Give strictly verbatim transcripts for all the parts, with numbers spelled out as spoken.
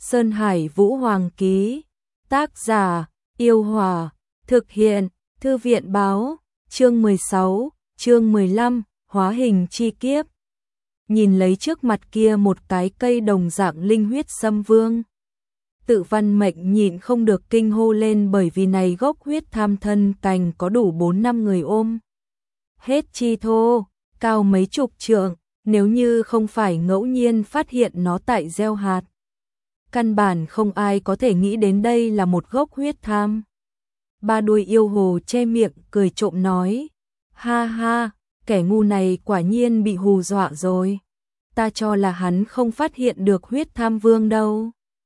Sơn Hải Vũ Hoàng ký. Tác giả, Yêu Hòa. Thực hiện, Thư viện báo. Chương mười sáu, chương mười lăm, hóa hình chi kiếp. Nhìn lấy trước mặt kia một cái cây đồng dạng linh huyết xâm vương. Tự Văn Mệnh nhịn không được kinh hô lên, bởi vì này gốc huyết tham thân cành có đủ bốn năm người ôm. Hết chi thô, cao mấy chục trượng, nếu như không phải ngẫu nhiên phát hiện nó tại gieo hạt. Căn bản không ai có thể nghĩ đến đây là một gốc huyết tham. Ba đuôi yêu hồ che miệng cười trộm nói, ha ha, kẻ ngu này quả nhiên bị hù dọa rồi. Ta cho là hắn không phát hiện được huyết tham vương đâu.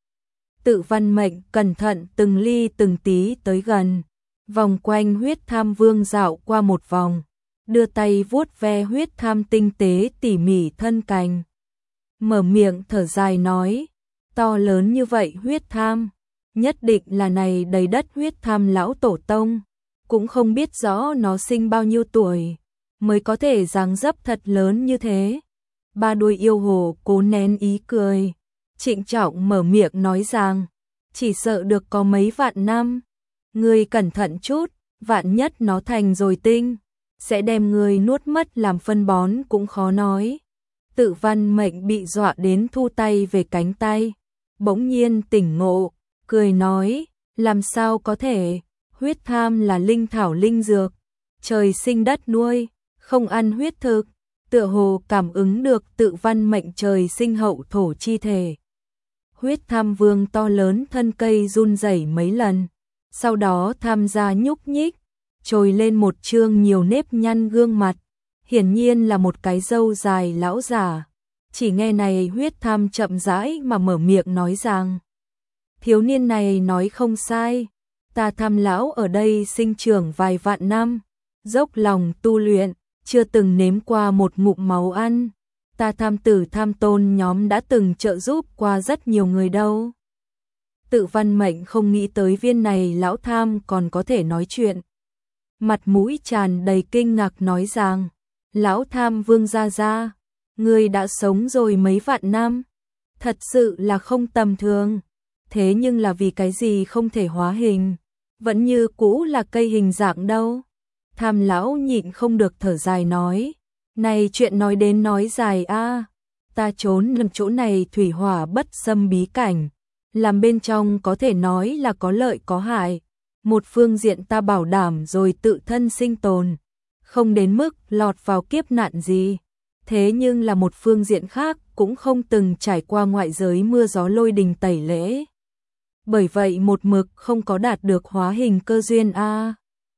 Tự Văn Mệnh cẩn thận từng ly từng tí tới gần, vòng quanh huyết tham vương dạo qua một vòng, đưa tay vuốt ve huyết tham tinh tế tỉ mỉ thân cành. Mở miệng thở dài nói, to lớn như vậy huyết tham, nhất định là này đầy đất huyết tham lão tổ tông, cũng không biết rõ nó sinh bao nhiêu tuổi, mới có thể dáng dấp thật lớn như thế. Ba đuôi yêu hồ cố nén ý cười, trịnh trọng mở miệng nói rằng, chỉ sợ được có mấy vạn năm. Ngươi cẩn thận chút, vạn nhất nó thành rồi tinh, sẽ đem ngươi nuốt mất làm phân bón cũng khó nói. Tự Văn Mệnh bị dọa đến thu tay về cánh tay, bỗng nhiên tỉnh ngộ, cười nói, làm sao có thể, huyết tham là linh thảo linh dược, trời sinh đất nuôi, không ăn huyết thực. Tựa hồ cảm ứng được Tự Văn Mệnh trời sinh hậu thổ chi thể. Huyết tham vương to lớn thân cây run rẩy mấy lần, sau đó tham gia nhúc nhích, trồi lên một trương nhiều nếp nhăn gương mặt, hiển nhiên là một cái râu dài lão già. Chỉ nghe này huyết tham chậm rãi mà mở miệng nói rằng, thiếu niên này nói không sai, ta tham lão ở đây sinh trưởng vài vạn năm, dốc lòng tu luyện, chưa từng nếm qua một ngụm máu ăn. Ta tham tử tham tôn nhóm đã từng trợ giúp qua rất nhiều người đâu. Tự Văn Mệnh không nghĩ tới viên này lão tham còn có thể nói chuyện. Mặt mũi tràn đầy kinh ngạc nói rằng, lão tham vương gia gia, ngươi đã sống rồi mấy vạn năm, thật sự là không tầm thường. Thế nhưng là vì cái gì không thể hóa hình, vẫn như cũ là cây hình dạng đâu. Tham lão nhịn không được thở dài nói, này chuyện nói đến nói dài a, ta trốn lâm chỗ này thủy hỏa bất xâm bí cảnh, làm bên trong có thể nói là có lợi có hại. Một phương diện ta bảo đảm rồi tự thân sinh tồn, không đến mức lọt vào kiếp nạn gì. Thế nhưng là một phương diện khác cũng không từng trải qua ngoại giới mưa gió lôi đình tẩy lễ. Bởi vậy một mực không có đạt được hóa hình cơ duyên a.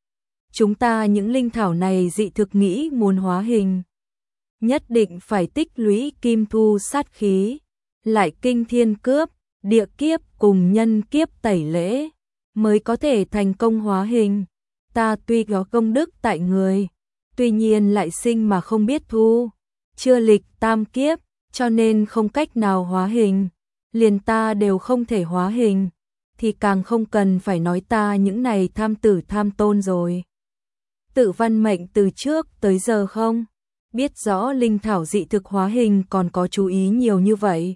Chúng ta những linh thảo này dị thực nghĩ muốn hóa hình, nhất định phải tích lũy kim thu sát khí, lại kinh thiên cướp, địa kiếp cùng nhân kiếp tẩy lễ, mới có thể thành công hóa hình. Ta tuy có công đức tại người, tuy nhiên lại sinh mà không biết thu, chưa lịch tam kiếp, cho nên không cách nào hóa hình, liền ta đều không thể hóa hình, thì càng không cần phải nói ta những này tham tử tham tôn rồi. Tự Văn Mệnh từ trước tới giờ không biết rõ linh thảo dị thực hóa hình còn có chú ý nhiều như vậy.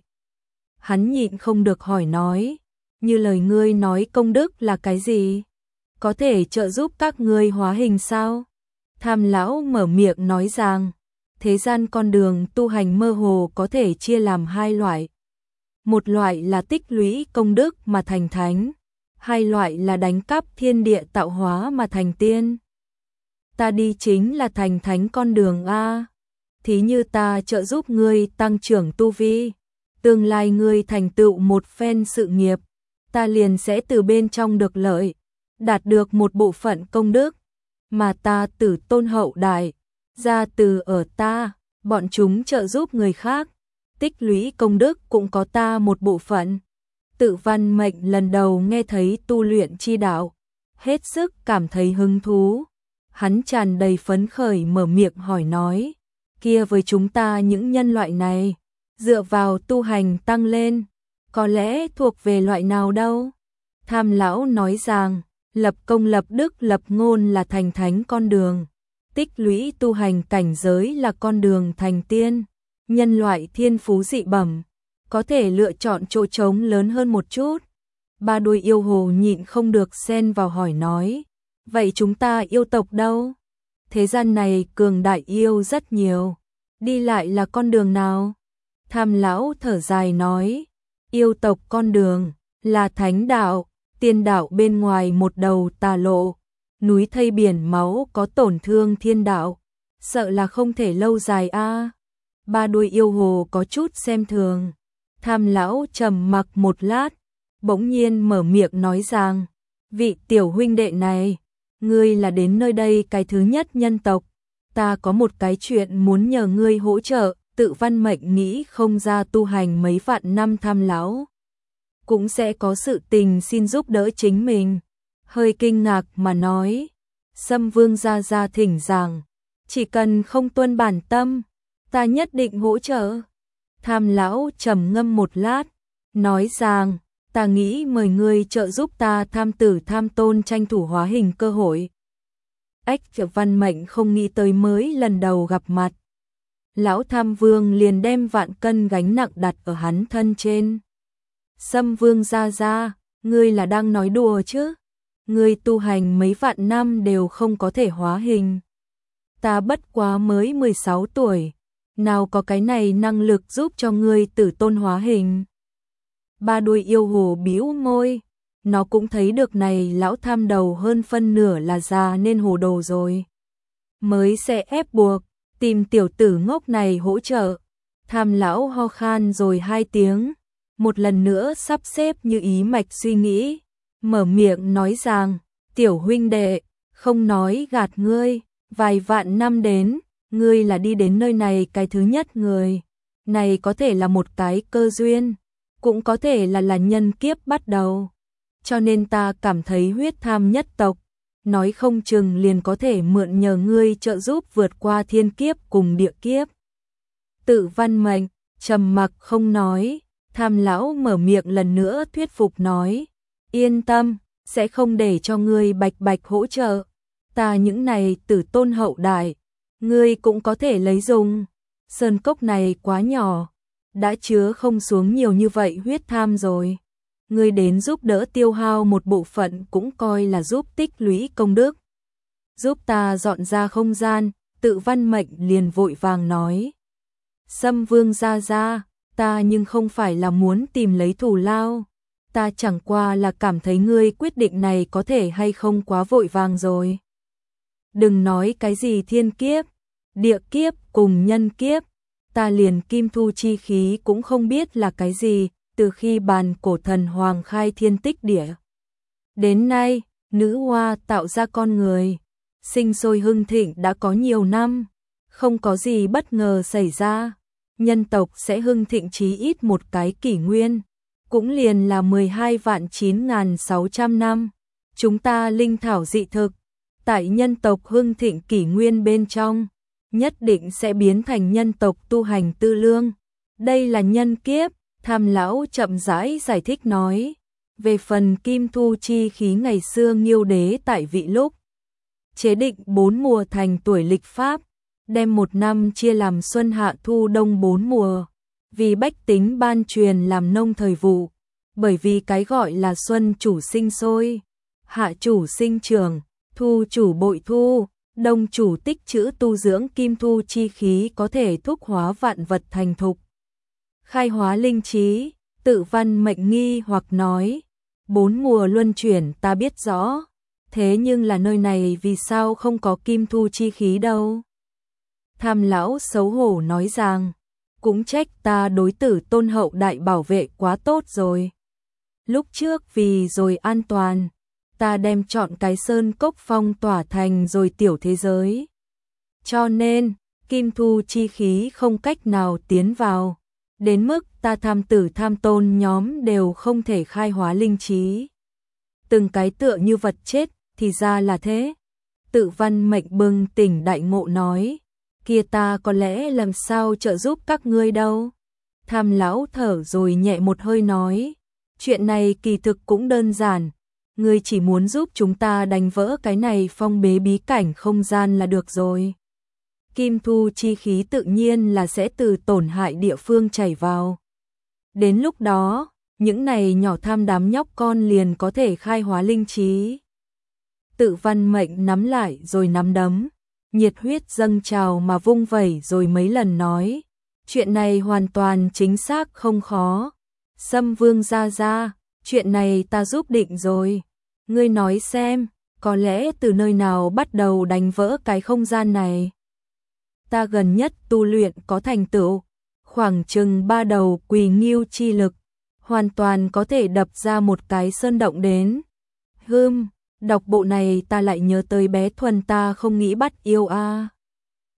Hắn nhịn không được hỏi nói, như lời ngươi nói công đức là cái gì? Có thể trợ giúp các ngươi hóa hình sao? Tham lão mở miệng nói rằng, thế gian con đường tu hành mơ hồ có thể chia làm hai loại. Một loại là tích lũy công đức mà thành thánh, hai loại là đánh cắp thiên địa tạo hóa mà thành tiên. Ta đi chính là thành thánh con đường a. Thí như ta trợ giúp ngươi tăng trưởng tu vi, tương lai ngươi thành tựu một phen sự nghiệp, ta liền sẽ từ bên trong được lợi, đạt được một bộ phận công đức, mà ta tử tôn hậu đại, ra từ ở ta, bọn chúng trợ giúp người khác, tích lũy công đức cũng có ta một bộ phận. Tự Văn Mệnh lần đầu nghe thấy tu luyện chi đạo, hết sức cảm thấy hứng thú. Hắn tràn đầy phấn khởi mở miệng hỏi nói, kia với chúng ta những nhân loại này, dựa vào tu hành tăng lên, có lẽ thuộc về loại nào đâu? Tham lão nói rằng, lập công lập đức lập ngôn là thành thánh con đường, tích lũy tu hành cảnh giới là con đường thành tiên, nhân loại thiên phú dị bẩm, có thể lựa chọn chỗ trống lớn hơn một chút. Ba đuôi yêu hồ nhịn không được xen vào hỏi nói, vậy chúng ta yêu tộc đâu? Thế gian này cường đại yêu rất nhiều, đi lại là con đường nào? Tham lão thở dài nói, yêu tộc con đường là thánh đạo, tiên đạo bên ngoài một đầu tà lộ, núi thây biển máu có tổn thương thiên đạo, sợ là không thể lâu dài a. Ba đuôi yêu hồ có chút xem thường. Tham lão trầm mặc một lát, bỗng nhiên mở miệng nói rằng, vị tiểu huynh đệ này, ngươi là đến nơi đây cái thứ nhất nhân tộc, ta có một cái chuyện muốn nhờ ngươi hỗ trợ. Tự Văn Mệnh nghĩ không ra tu hành mấy vạn năm Tham lão cũng sẽ có sự tình xin giúp đỡ chính mình, hơi kinh ngạc mà nói, Sâm Vương gia gia thỉnh giảng, chỉ cần không tuân bản tâm, ta nhất định hỗ trợ. Tham lão trầm ngâm một lát, nói rằng, ta nghĩ mời ngươi trợ giúp ta Tham Tử Tham Tôn tranh thủ hóa hình cơ hội. Ách, Văn Mệnh không nghĩ tới mới lần đầu gặp mặt, lão Tham Vương liền đem vạn cân gánh nặng đặt ở hắn thân trên. Sâm Vương gia gia, ngươi là đang nói đùa chứ? Ngươi tu hành mấy vạn năm đều không có thể hóa hình. Ta bất quá mới mười sáu tuổi, nào có cái này năng lực giúp cho ngươi tử tôn hóa hình. Ba đuôi yêu hồ bĩu môi, nó cũng thấy được này lão Tham đầu hơn phân nửa là già nên hồ đồ rồi. Mới sẽ ép buộc, tìm tiểu tử ngốc này hỗ trợ. Tham lão ho khan rồi hai tiếng, một lần nữa sắp xếp như ý mạch suy nghĩ, mở miệng nói rằng, tiểu huynh đệ, không nói gạt ngươi, vài vạn năm đến, ngươi là đi đến nơi này cái thứ nhất người. Này có thể là một cái cơ duyên, cũng có thể là là nhân kiếp bắt đầu. Cho nên ta cảm thấy huyết tham nhất tộc, nói không chừng liền có thể mượn nhờ ngươi trợ giúp vượt qua thiên kiếp cùng địa kiếp. Tự Văn Mệnh trầm mặc không nói, Tham lão mở miệng lần nữa thuyết phục nói, yên tâm, sẽ không để cho ngươi bạch bạch hỗ trợ. Ta những này tử tôn hậu đại, ngươi cũng có thể lấy dùng. Sơn cốc này quá nhỏ, đã chứa không xuống nhiều như vậy huyết tham rồi. Ngươi đến giúp đỡ tiêu hao một bộ phận cũng coi là giúp tích lũy công đức. Giúp ta dọn ra không gian, Tự Văn Mệnh liền vội vàng nói. Sâm Vương gia gia, ta nhưng không phải là muốn tìm lấy thù lao. Ta chẳng qua là cảm thấy ngươi quyết định này có thể hay không quá vội vàng rồi. Đừng nói cái gì thiên kiếp, địa kiếp cùng nhân kiếp, ta liền kim thu chi khí cũng không biết là cái gì. Từ khi bàn cổ thần hoàng khai thiên tích địa đến nay, nữ hoa tạo ra con người, sinh sôi hưng thịnh đã có nhiều năm, không có gì bất ngờ xảy ra. Nhân tộc sẽ hưng thịnh chí ít một cái kỷ nguyên, cũng liền là mười hai vạn chín nghìn sáu trăm năm. Chúng ta linh thảo dị thực, tại nhân tộc hưng thịnh kỷ nguyên bên trong, nhất định sẽ biến thành nhân tộc tu hành tư lương. Đây là nhân kiếp. Tham lão chậm rãi giải thích nói, về phần kim thu chi khí ngày xưa Nghiêu đế tại vị lúc chế định bốn mùa thành tuổi lịch pháp, đem một năm chia làm xuân hạ thu đông bốn mùa, vì bách tính ban truyền làm nông thời vụ, bởi vì cái gọi là xuân chủ sinh sôi, hạ chủ sinh trưởng, thu chủ bội thu, đông chủ tích trữ tu dưỡng, kim thu chi khí có thể thúc hóa vạn vật thành thục, khai hóa linh trí. Tự Văn Mệnh nghi hoặc nói, bốn mùa luân chuyển ta biết rõ, thế nhưng là nơi này vì sao không có kim thu chi khí đâu? Tham lão xấu hổ nói rằng, cũng trách ta đối tử tôn hậu đại bảo vệ quá tốt rồi. Lúc trước vì rồi an toàn, ta đem chọn cái sơn cốc phong tỏa thành rồi tiểu thế giới. Cho nên, kim thu chi khí không cách nào tiến vào. Đến mức ta Tham Tử Tham Tôn nhóm đều không thể khai hóa linh trí. Từng cái tựa như vật chết, thì ra là thế. Tự Văn Mệnh bừng tỉnh đại ngộ nói, kia ta có lẽ làm sao trợ giúp các ngươi đâu. Tham lão thở rồi nhẹ một hơi nói, chuyện này kỳ thực cũng đơn giản, ngươi chỉ muốn giúp chúng ta đánh vỡ cái này phong bế bí cảnh không gian là được rồi. Kim thu chi khí tự nhiên là sẽ từ tổn hại địa phương chảy vào. Đến lúc đó, những này nhỏ tham đám nhóc con liền có thể khai hóa linh trí. Tự Văn Mệnh nắm lại rồi nắm đấm, nhiệt huyết dâng trào mà vung vẩy rồi mấy lần nói, chuyện này hoàn toàn chính xác không khó. Sâm Vương gia gia, chuyện này ta giúp định rồi. Ngươi nói xem, có lẽ từ nơi nào bắt đầu đánh vỡ cái không gian này. Ta gần nhất tu luyện có thành tựu, khoảng chừng ba đầu quỳ nghiêu chi lực, hoàn toàn có thể đập ra một cái sơn động đến. Hừm, đọc bộ này ta lại nhớ tới bé Thuần ta không nghĩ bắt yêu a.